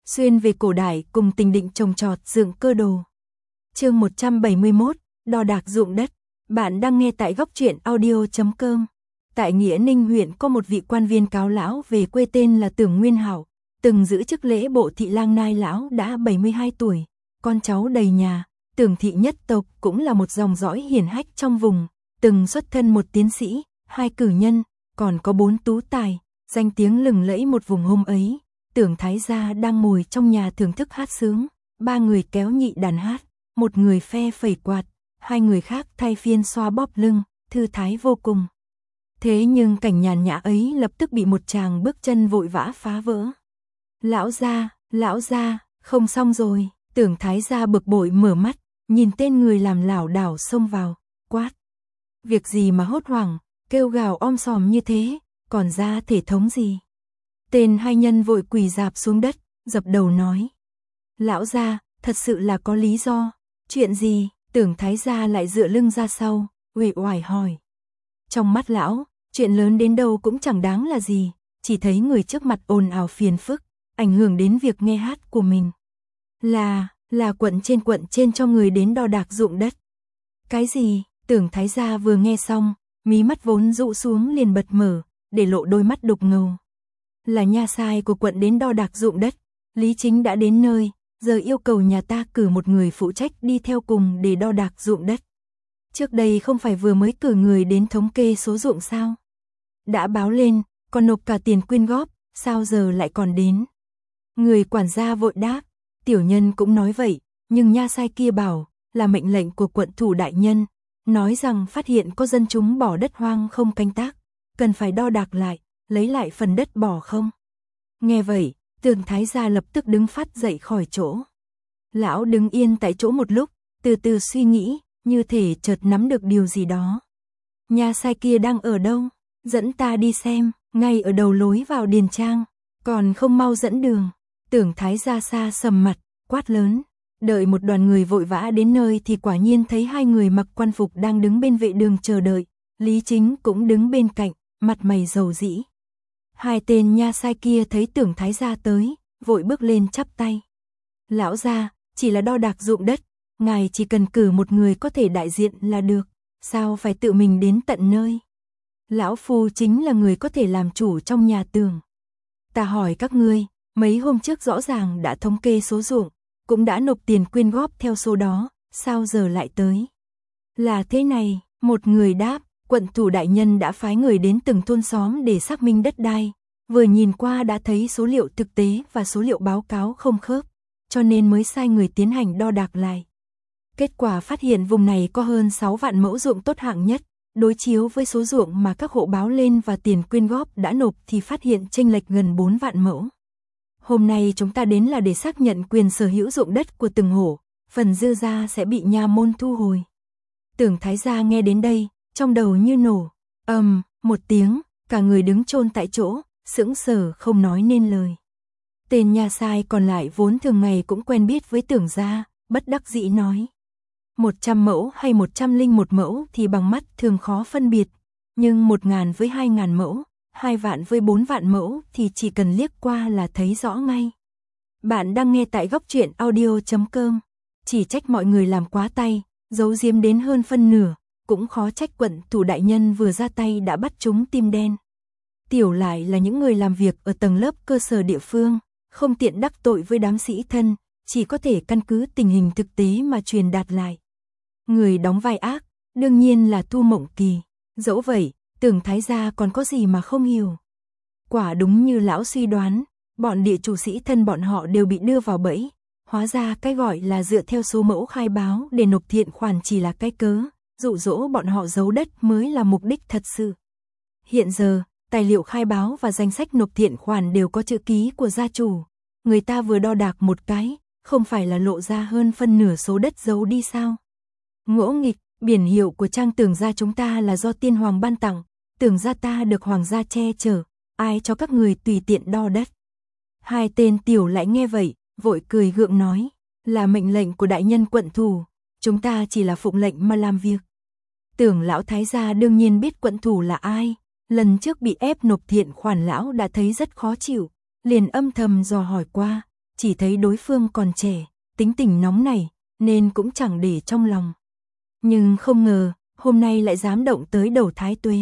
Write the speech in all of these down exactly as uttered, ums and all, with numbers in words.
xuyên về cổ đại cùng Tình Định trồng trọt dựng cơ đồ. Chương một trăm bảy mươi mốt, đo đạc ruộng đất. Bạn đang nghe tại góc truyện audio chấm com. Tại Nghĩa Ninh huyện có một vị quan viên cáo lão về quê tên là Tưởng Nguyên Hảo, từng giữ chức lễ bộ thị lang nai. Lão đã bảy mươi hai tuổi, con cháu đầy nhà. Tưởng thị nhất tộc cũng là một dòng dõi hiển hách trong vùng, từng xuất thân một tiến sĩ, hai cử nhân, còn có bốn tú tài, danh tiếng lừng lẫy một vùng. Hôm ấy, Tưởng thái gia đang ngồi trong nhà thưởng thức hát sướng, ba người kéo nhị đàn hát, một người phe phẩy quạt, hai người khác thay phiên xoa bóp lưng, thư thái vô cùng. Thế nhưng cảnh nhàn nhã ấy lập tức bị một chàng bước chân vội vã phá vỡ. Lão gia, lão gia, không xong rồi. Tưởng thái gia bực bội mở mắt, nhìn tên người làm lảo đảo xông vào, quát. Việc gì mà hốt hoảng, kêu gào om sòm như thế, còn ra thể thống gì? Tên hai nhân vội quỳ rạp xuống đất, dập đầu nói. Lão gia, thật sự là có lý do. Chuyện gì? Tưởng thái gia lại dựa lưng ra sau, uể oải hỏi. Trong mắt lão, chuyện lớn đến đâu cũng chẳng đáng là gì, chỉ thấy người trước mặt ồn ào phiền phức, ảnh hưởng đến việc nghe hát của mình. Là, là quận trên quận trên cho người đến đo đạc ruộng đất. Cái gì? Tưởng thái gia vừa nghe xong, mí mắt vốn dụ xuống liền bật mở, để lộ đôi mắt đục ngầu. Là nha sai của quận đến đo đạc ruộng đất, Lý Chính đã đến nơi, giờ yêu cầu nhà ta cử một người phụ trách đi theo cùng để đo đạc ruộng đất. Trước đây không phải vừa mới cử người đến thống kê số ruộng sao? Đã báo lên, còn nộp cả tiền quyên góp, sao giờ lại còn đến? Người quản gia vội đáp. Tiểu nhân cũng nói vậy, nhưng nha sai kia bảo là mệnh lệnh của quận thủ đại nhân, nói rằng phát hiện có dân chúng bỏ đất hoang không canh tác, cần phải đo đạc lại, lấy lại phần đất bỏ không. Nghe vậy, Tưởng thái gia lập tức đứng phát dậy khỏi chỗ. Lão đứng yên tại chỗ một lúc, từ từ suy nghĩ, như thể chợt nắm được điều gì đó. Nha sai kia đang ở đâu? Dẫn ta đi xem. Ngay ở đầu lối vào điền trang, còn không mau dẫn đường. Tưởng thái gia xa sầm mặt, quát lớn. Đợi một đoàn người vội vã đến nơi thì quả nhiên thấy hai người mặc quan phục đang đứng bên vệ đường chờ đợi. Lý Chính cũng đứng bên cạnh, mặt mày rầu rĩ. Hai tên nha sai kia thấy Tưởng thái gia tới, vội bước lên chắp tay. Lão gia, chỉ là đo đạc ruộng đất, ngài chỉ cần cử một người có thể đại diện là được, sao phải tự mình đến tận nơi? Lão phu chính là người có thể làm chủ trong nhà Tưởng. Ta hỏi các ngươi, mấy hôm trước rõ ràng đã thống kê số ruộng, cũng đã nộp tiền quyên góp theo số đó, sao giờ lại tới? Là thế này, một người đáp, quận thủ đại nhân đã phái người đến từng thôn xóm để xác minh đất đai, vừa nhìn qua đã thấy số liệu thực tế và số liệu báo cáo không khớp, cho nên mới sai người tiến hành đo đạc lại. Kết quả phát hiện vùng này có hơn sáu vạn mẫu ruộng tốt hạng nhất, đối chiếu với số ruộng mà các hộ báo lên và tiền quyên góp đã nộp thì phát hiện chênh lệch gần bốn vạn mẫu. Hôm nay chúng ta đến là để xác nhận quyền sở hữu ruộng đất của từng hộ, phần dư ra sẽ bị nha môn thu hồi. Tưởng thái gia nghe đến đây, trong đầu như nổ, ầm, um, một tiếng, cả người đứng chôn tại chỗ, sững sờ không nói nên lời. Tên nha sai còn lại vốn thường ngày cũng quen biết với Tưởng gia, bất đắc dĩ nói. Một trăm mẫu hay một trăm linh một mẫu thì bằng mắt thường khó phân biệt, nhưng một ngàn với hai ngàn mẫu, hai vạn với bốn vạn mẫu thì chỉ cần liếc qua là thấy rõ ngay. Bạn đang nghe tại góc truyện audio chấm com. Chỉ trách mọi người làm quá tay, giấu giếm đến hơn phân nửa, cũng khó trách quận thủ đại nhân vừa ra tay đã bắt chúng tim đen. Tiểu lại là những người làm việc ở tầng lớp cơ sở địa phương, không tiện đắc tội với đám sĩ thân, chỉ có thể căn cứ tình hình thực tế mà truyền đạt lại. Người đóng vai ác, đương nhiên là Thu Mộng Kỳ. Dẫu vậy, Tưởng thái gia còn có gì mà không hiểu. Quả đúng như lão suy đoán, bọn địa chủ sĩ thân bọn họ đều bị đưa vào bẫy. Hóa ra cái gọi là dựa theo số mẫu khai báo để nộp thiện khoản chỉ là cái cớ, dụ dỗ bọn họ giấu đất mới là mục đích thật sự. Hiện giờ, tài liệu khai báo và danh sách nộp thiện khoản đều có chữ ký của gia chủ. Người ta vừa đo đạc một cái, không phải là lộ ra hơn phân nửa số đất giấu đi sao? Ngỗ nghịch, biển hiệu của trang Tưởng gia chúng ta là do tiên hoàng ban tặng, Tưởng gia ta được hoàng gia che chở, ai cho các người tùy tiện đo đất? Hai tên tiểu lại nghe vậy, vội cười gượng nói, là mệnh lệnh của đại nhân quận thủ, chúng ta chỉ là phụng lệnh mà làm việc. Tưởng lão thái gia đương nhiên biết quận thủ là ai, lần trước bị ép nộp thiện khoản lão đã thấy rất khó chịu, liền âm thầm dò hỏi qua, chỉ thấy đối phương còn trẻ, tính tình nóng nảy, nên cũng chẳng để trong lòng. Nhưng không ngờ, hôm nay lại dám động tới đầu Thái Tuế.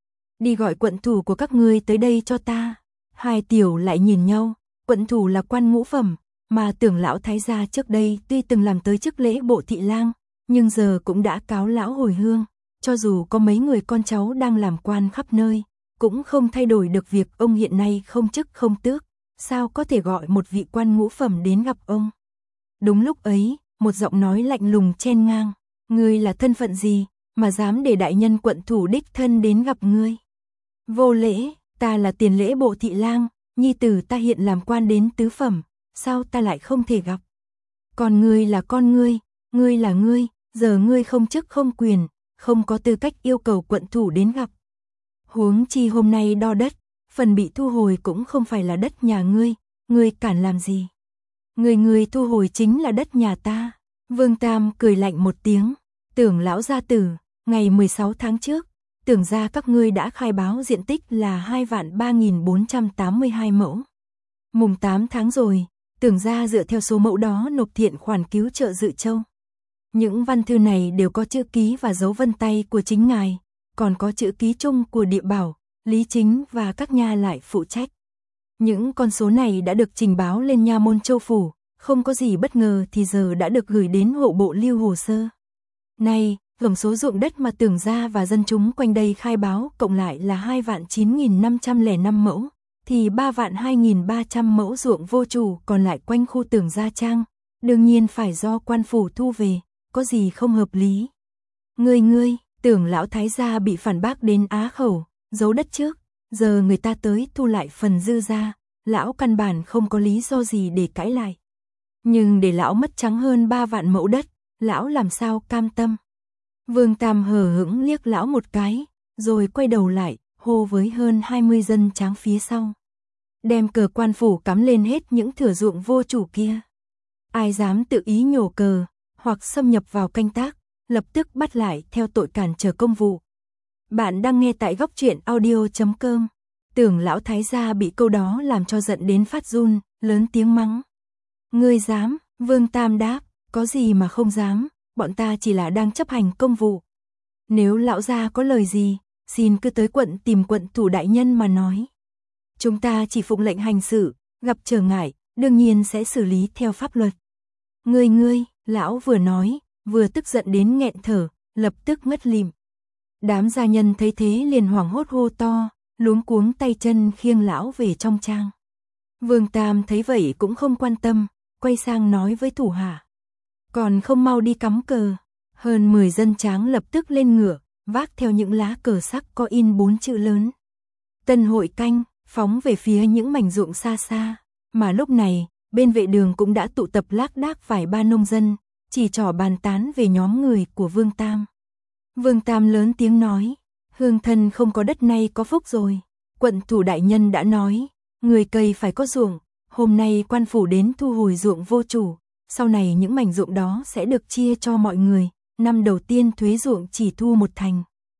Đi gọi quận thủ của các ngươi tới đây cho ta. Hai tiểu lại nhìn nhau, quận thủ là quan ngũ phẩm, mà Tưởng lão thái gia trước đây tuy từng làm tới chức lễ bộ thị lang, nhưng giờ cũng đã cáo lão hồi hương, cho dù có mấy người con cháu đang làm quan khắp nơi, cũng không thay đổi được việc ông hiện nay không chức không tước, sao có thể gọi một vị quan ngũ phẩm đến gặp ông. Đúng lúc ấy, một giọng nói lạnh lùng chen ngang, ngươi là thân phận gì, mà dám để đại nhân quận thủ đích thân đến gặp ngươi. Vô lễ, ta là tiền lễ bộ thị lang, nhi tử ta hiện làm quan đến tứ phẩm, sao ta lại không thể gặp. Còn ngươi là con ngươi, ngươi là ngươi, giờ ngươi không chức không quyền, không có tư cách yêu cầu quận thủ đến gặp. Huống chi hôm nay đo đất, phần bị thu hồi cũng không phải là đất nhà ngươi, ngươi cản làm gì. Người người thu hồi chính là đất nhà ta. Vương Tam cười lạnh một tiếng, Tưởng lão gia tử, ngày mười sáu tháng trước, Tưởng gia các ngươi đã khai báo diện tích là hai vạn ba nghìn bốn trăm tám mươi hai mẫu. Mùng tám tháng rồi, Tưởng gia dựa theo số mẫu đó nộp thiện khoản cứu trợ Dự Châu. Những văn thư này đều có chữ ký và dấu vân tay của chính ngài, còn có chữ ký chung của Địa Bảo, Lý Chính và các nha lại phụ trách. Những con số này đã được trình báo lên nha môn Châu phủ, không có gì bất ngờ thì giờ đã được gửi đến hộ bộ lưu hồ sơ. Nay, tổng số ruộng đất mà Tưởng gia và dân chúng quanh đây khai báo cộng lại là hai vạn chín nghìn năm trăm lẻ năm mẫu, thì ba vạn hai nghìn ba trăm mẫu ruộng vô chủ còn lại quanh khu Tưởng gia trang, đương nhiên phải do quan phủ thu về, có gì không hợp lý. Ngươi ngươi, Tưởng lão thái gia bị phản bác đến á khẩu, giấu đất trước, giờ người ta tới thu lại phần dư ra, lão căn bản không có lý do gì để cãi lại. Nhưng để lão mất trắng hơn ba vạn mẫu đất, lão làm sao cam tâm. Vương Tam hờ hững liếc lão một cái, rồi quay đầu lại, hô với hơn hai mươi dân tráng phía sau. Đem cờ quan phủ cắm lên hết những thửa ruộng vô chủ kia. Ai dám tự ý nhổ cờ, hoặc xâm nhập vào canh tác, lập tức bắt lại theo tội cản trở công vụ. Bạn đang nghe tại góc truyện audio chấm com. Tưởng lão thái gia bị câu đó làm cho giận đến phát run, lớn tiếng mắng. Ngươi dám? Vương Tam đáp, có gì mà không dám, bọn ta chỉ là đang chấp hành công vụ. Nếu lão gia có lời gì, xin cứ tới quận tìm quận thủ đại nhân mà nói. Chúng ta chỉ phụng lệnh hành sự, gặp trở ngại, đương nhiên sẽ xử lý theo pháp luật. Ngươi ngươi, lão vừa nói, vừa tức giận đến nghẹn thở, lập tức ngất lịm. Đám gia nhân thấy thế liền hoảng hốt hô to, luống cuống tay chân khiêng lão về trong trang. Vương Tam thấy vậy cũng không quan tâm, quay sang nói với thủ hạ. Còn không mau đi cắm cờ. Hơn mười dân tráng lập tức lên ngựa, vác theo những lá cờ sắc có in bốn chữ lớn. Tân hội canh, phóng về phía những mảnh ruộng xa xa. Mà lúc này, bên vệ đường cũng đã tụ tập lác đác vài ba nông dân, chỉ trỏ bàn tán về nhóm người của Vương Tam. Vương Tam lớn tiếng nói, hương thân không có đất nay có phúc rồi. Quận thủ đại nhân đã nói, người cày phải có ruộng, hôm nay quan phủ đến thu hồi ruộng vô chủ, sau này những mảnh ruộng đó sẽ được chia cho mọi người, năm đầu tiên thuế ruộng chỉ thu một thành.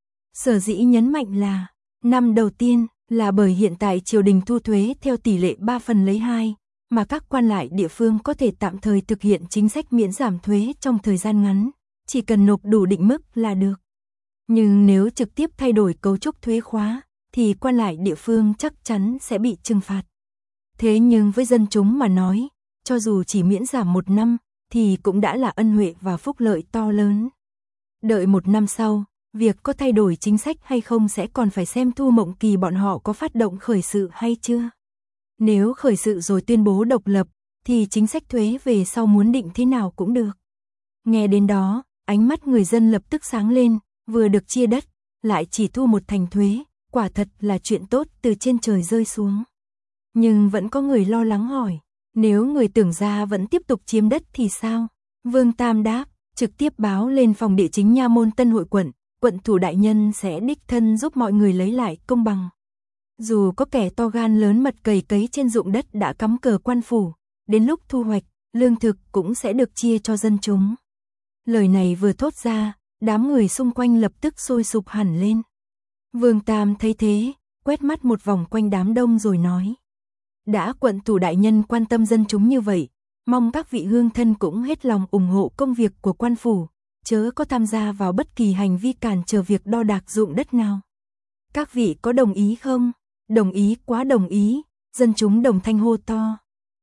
Sở dĩ nhấn mạnh là, năm đầu tiên, là bởi hiện tại triều đình thu thuế theo tỷ lệ ba phần lấy hai, mà các quan lại địa phương có thể tạm thời thực hiện chính sách miễn giảm thuế trong thời gian ngắn, chỉ cần nộp đủ định mức là được. Nhưng nếu trực tiếp thay đổi cấu trúc thuế khóa, thì quan lại địa phương chắc chắn sẽ bị trừng phạt. Thế nhưng với dân chúng mà nói, cho dù chỉ miễn giảm một năm, thì cũng đã là ân huệ và phúc lợi to lớn. Đợi một năm sau, việc có thay đổi chính sách hay không sẽ còn phải xem Thu Mộng Kỳ bọn họ có phát động khởi sự hay chưa. Nếu khởi sự rồi tuyên bố độc lập, thì chính sách thuế về sau muốn định thế nào cũng được. Nghe đến đó, ánh mắt người dân lập tức sáng lên, vừa được chia đất, lại chỉ thu một thành thuế, quả thật là chuyện tốt từ trên trời rơi xuống. Nhưng vẫn có người lo lắng hỏi, nếu người Tưởng gia vẫn tiếp tục chiếm đất thì sao? Vương Tam đáp, trực tiếp báo lên phòng địa chính nha môn Tân Hội quận, quận thủ đại nhân sẽ đích thân giúp mọi người lấy lại công bằng. Dù có kẻ to gan lớn mật cày cấy trên ruộng đất đã cắm cờ quan phủ, đến lúc thu hoạch, lương thực cũng sẽ được chia cho dân chúng. Lời này vừa thốt ra, đám người xung quanh lập tức sôi sục hẳn lên. Vương Tam thấy thế, quét mắt một vòng quanh đám đông rồi nói. Đã quận thủ đại nhân quan tâm dân chúng như vậy, Mong các vị hương thân cũng hết lòng ủng hộ công việc của quan phủ, chớ có tham gia vào bất kỳ hành vi cản trở việc đo đạc ruộng đất nào. Các vị có đồng ý không? Đồng ý, quá đồng ý, dân chúng đồng thanh hô to.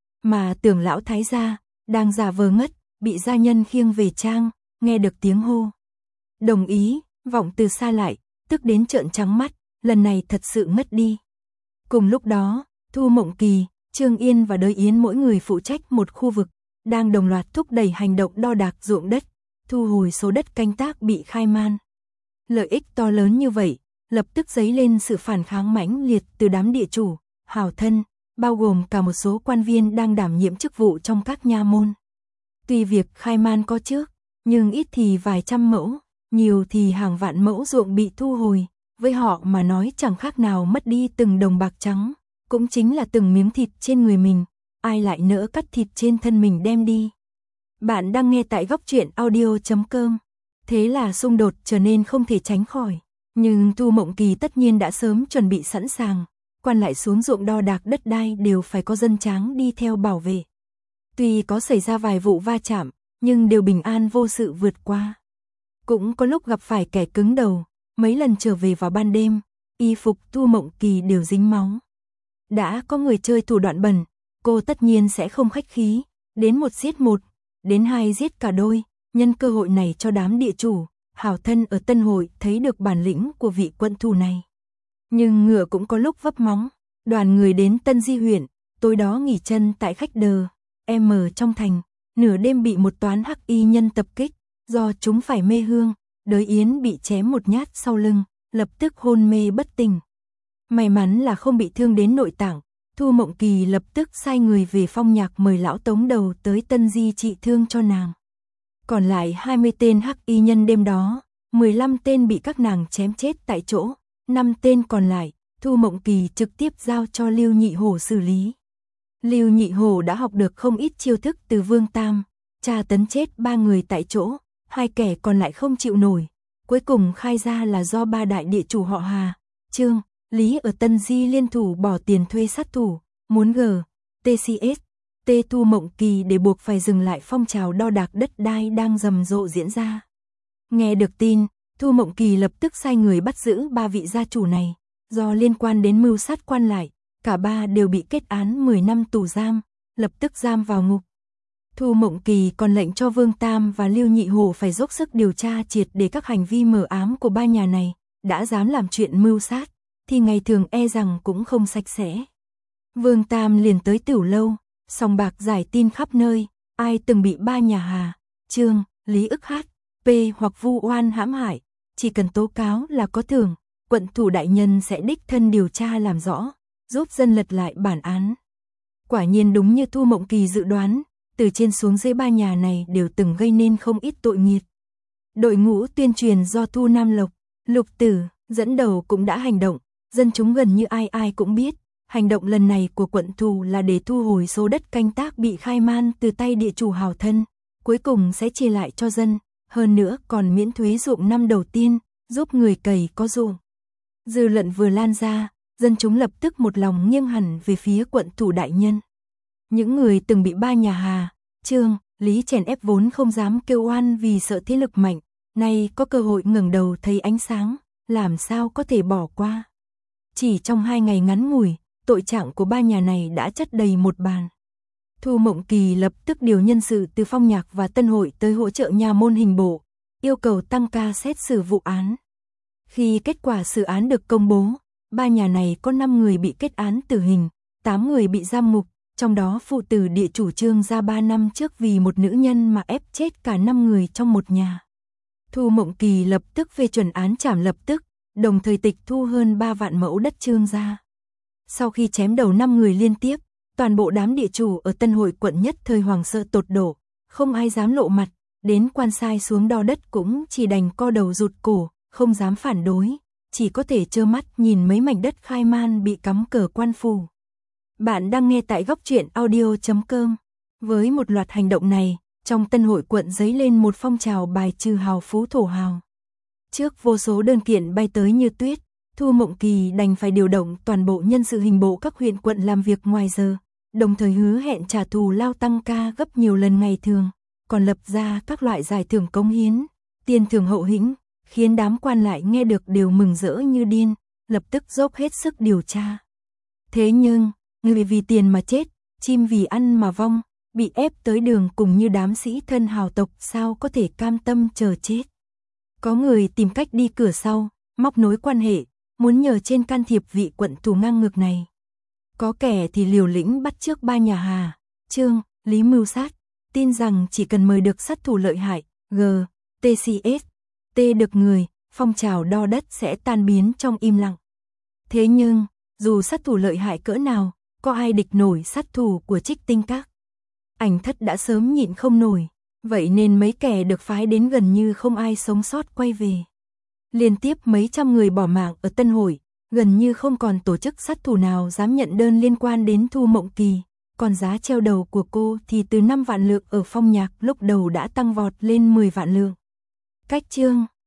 Mà Tưởng lão thái gia đang giả vờ ngất, bị gia nhân khiêng về trang, nghe được tiếng hô đồng ý, vọng từ xa lại, tức đến trợn trắng mắt, lần này thật sự ngất đi. Cùng lúc đó, Thu Mộng Kỳ, Trương Yên và Đới Yến mỗi người phụ trách một khu vực, đang đồng loạt thúc đẩy hành động đo đạc ruộng đất, thu hồi số đất canh tác bị khai man. Lợi ích to lớn như vậy, lập tức dấy lên sự phản kháng mãnh liệt từ đám địa chủ, hảo thân, bao gồm cả một số quan viên đang đảm nhiệm chức vụ trong các nha môn. Tuy việc khai man có trước, nhưng ít thì vài trăm mẫu, nhiều thì hàng vạn mẫu ruộng bị thu hồi, với họ mà nói chẳng khác nào mất đi từng đồng bạc trắng, cũng chính là từng miếng thịt trên người mình, ai lại nỡ cắt thịt trên thân mình đem đi. Bạn đang nghe tại góc truyện audio chấm com. Thế là xung đột trở nên không thể tránh khỏi, nhưng Thu Mộng Kỳ tất nhiên đã sớm chuẩn bị sẵn sàng, quan lại xuống ruộng đo đạc đất đai đều phải có dân tráng đi theo bảo vệ. Tuy có xảy ra vài vụ va chạm, nhưng đều bình an vô sự vượt qua. Cũng có lúc gặp phải kẻ cứng đầu, mấy lần trở về vào ban đêm, y phục Thu Mộng Kỳ đều dính máu. Đã có người chơi thủ đoạn bẩn, cô tất nhiên sẽ không khách khí, đến một giết một, đến hai giết cả đôi, nhân cơ hội này cho đám địa chủ, hảo thân ở Tân Hội thấy được bản lĩnh của vị quận thủ này. Nhưng ngựa cũng có lúc vấp móng, đoàn người đến Tân Di huyện, tối đó nghỉ chân tại khách đờ, M trong thành, nửa đêm bị một toán hắc y nhân tập kích, do chúng phải mê hương, Đới Yến bị chém một nhát sau lưng, lập tức hôn mê bất tỉnh. May mắn là không bị thương đến nội tạng, Thu Mộng Kỳ lập tức sai người về Phong Nhạc mời lão Tống Đầu tới Tân Di trị thương cho nàng. Còn lại hai mươi tên hắc y nhân đêm đó, mười lăm tên bị các nàng chém chết tại chỗ, năm tên còn lại, Thu Mộng Kỳ trực tiếp giao cho Lưu Nhị Hổ xử lý. Lưu Nhị Hổ đã học được không ít chiêu thức từ Vương Tam, tra tấn chết ba người tại chỗ, hai kẻ còn lại không chịu nổi, cuối cùng khai ra là do ba đại địa chủ họ Hà, Trương, Lý ở Tân Di liên thủ bỏ tiền thuê sát thủ, muốn G, tê xê ét, T Thu Mộng Kỳ để buộc phải dừng lại phong trào đo đạc đất đai đang rầm rộ diễn ra. Nghe được tin, Thu Mộng Kỳ lập tức sai người bắt giữ ba vị gia chủ này, do liên quan đến mưu sát quan lại, cả ba đều bị kết án mười năm tù giam, lập tức giam vào ngục. Thu Mộng Kỳ còn lệnh cho Vương Tam và Lưu Nhị Hổ phải dốc sức điều tra triệt để các hành vi mờ ám của ba nhà này, đã dám làm chuyện mưu sát, thì ngày thường e rằng cũng không sạch sẽ. Vương Tam liền tới Tửu Lâu, sòng bạc giải tin khắp nơi, ai từng bị ba nhà Hà, Trương, Lý ức hát, P hoặc vu oan hãm hại, chỉ cần tố cáo là có thưởng, quận thủ đại nhân sẽ đích thân điều tra làm rõ, giúp dân lật lại bản án. Quả nhiên đúng như Thu Mộng Kỳ dự đoán, từ trên xuống dưới ba nhà này đều từng gây nên không ít tội nghiệt. Đội ngũ tuyên truyền do Thu Nam Lộc, Lục Tử dẫn đầu cũng đã hành động, dân chúng gần như ai ai cũng biết, hành động lần này của quận thủ là để thu hồi số đất canh tác bị khai man từ tay địa chủ hảo thân, cuối cùng sẽ chia lại cho dân, hơn nữa còn miễn thuế ruộng năm đầu tiên, giúp người cày có ruộng. Dư luận vừa lan ra, dân chúng lập tức một lòng nghiêng hẳn về phía quận thủ đại nhân. Những người từng bị ba nhà Hà, Trương, Lý chèn ép vốn không dám kêu oan vì sợ thế lực mạnh, nay có cơ hội ngẩng đầu thấy ánh sáng, làm sao có thể bỏ qua. Chỉ trong hai ngày ngắn ngủi, tội trạng của ba nhà này đã chất đầy một bàn. Thu Mộng Kỳ lập tức điều nhân sự từ Phong Nhạc và Tân Hội tới hỗ trợ nhà môn hình bộ, yêu cầu tăng ca xét xử vụ án. Khi kết quả xử án được công bố, ba nhà này có năm người bị kết án tử hình, tám người bị giam ngục, trong đó phụ tử địa chủ Trương ra ba năm trước vì một nữ nhân mà ép chết cả năm người trong một nhà. Thu Mộng Kỳ lập tức phê chuẩn án trảm lập tức, đồng thời tịch thu hơn ba vạn mẫu đất Trương gia. Sau khi chém đầu năm người liên tiếp, toàn bộ đám địa chủ ở Tân Hội quận nhất thời hoàng sợ tột độ, không ai dám lộ mặt, đến quan sai xuống đo đất cũng chỉ đành co đầu rụt cổ, không dám phản đối, chỉ có thể trơ mắt nhìn mấy mảnh đất khai man bị cắm cờ quan phủ. Bạn đang nghe tại góc truyện audio chấm com. Với một loạt hành động này, trong Tân Hội quận dấy lên một phong trào bài trừ hào phú thổ hào. Trước vô số đơn kiện bay tới như tuyết, Thu Mộng Kỳ đành phải điều động toàn bộ nhân sự hình bộ các huyện quận làm việc ngoài giờ, đồng thời hứa hẹn trả thù Lao Tăng Ca gấp nhiều lần ngày thường, còn lập ra các loại giải thưởng cống hiến, tiền thưởng hậu hĩnh, khiến đám quan lại nghe được đều mừng rỡ như điên, lập tức dốc hết sức điều tra. Thế nhưng, người vì tiền mà chết, chim vì ăn mà vong, bị ép tới đường cùng như đám sĩ thân hào tộc sao có thể cam tâm chờ chết. Có người tìm cách đi cửa sau, móc nối quan hệ, muốn nhờ trên can thiệp vị quận thủ ngang ngược này. Có kẻ thì liều lĩnh bắt chước ba nhà Hà, Trương, Lý mưu sát, tin rằng chỉ cần mời được sát thủ lợi hại, G, T C S, T được người, phong trào đo đất sẽ tan biến trong im lặng. Thế nhưng, dù sát thủ lợi hại cỡ nào, có ai địch nổi sát thủ của Trích Tinh Các. Ảnh Thất đã sớm nhịn không nổi, vậy nên mấy kẻ được phái đến gần như không ai sống sót quay về. Liên tiếp mấy trăm người bỏ mạng ở Tân Hội, gần như không còn tổ chức sát thủ nào dám nhận đơn liên quan đến Thu Mộng Kỳ, còn giá treo đầu của cô thì từ năm vạn lượng ở Phong Nhạc lúc đầu đã tăng vọt lên mười vạn lượng. Cách chương